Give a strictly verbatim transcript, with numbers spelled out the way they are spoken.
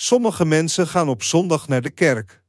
Sommige mensen gaan op zondag naar de kerk.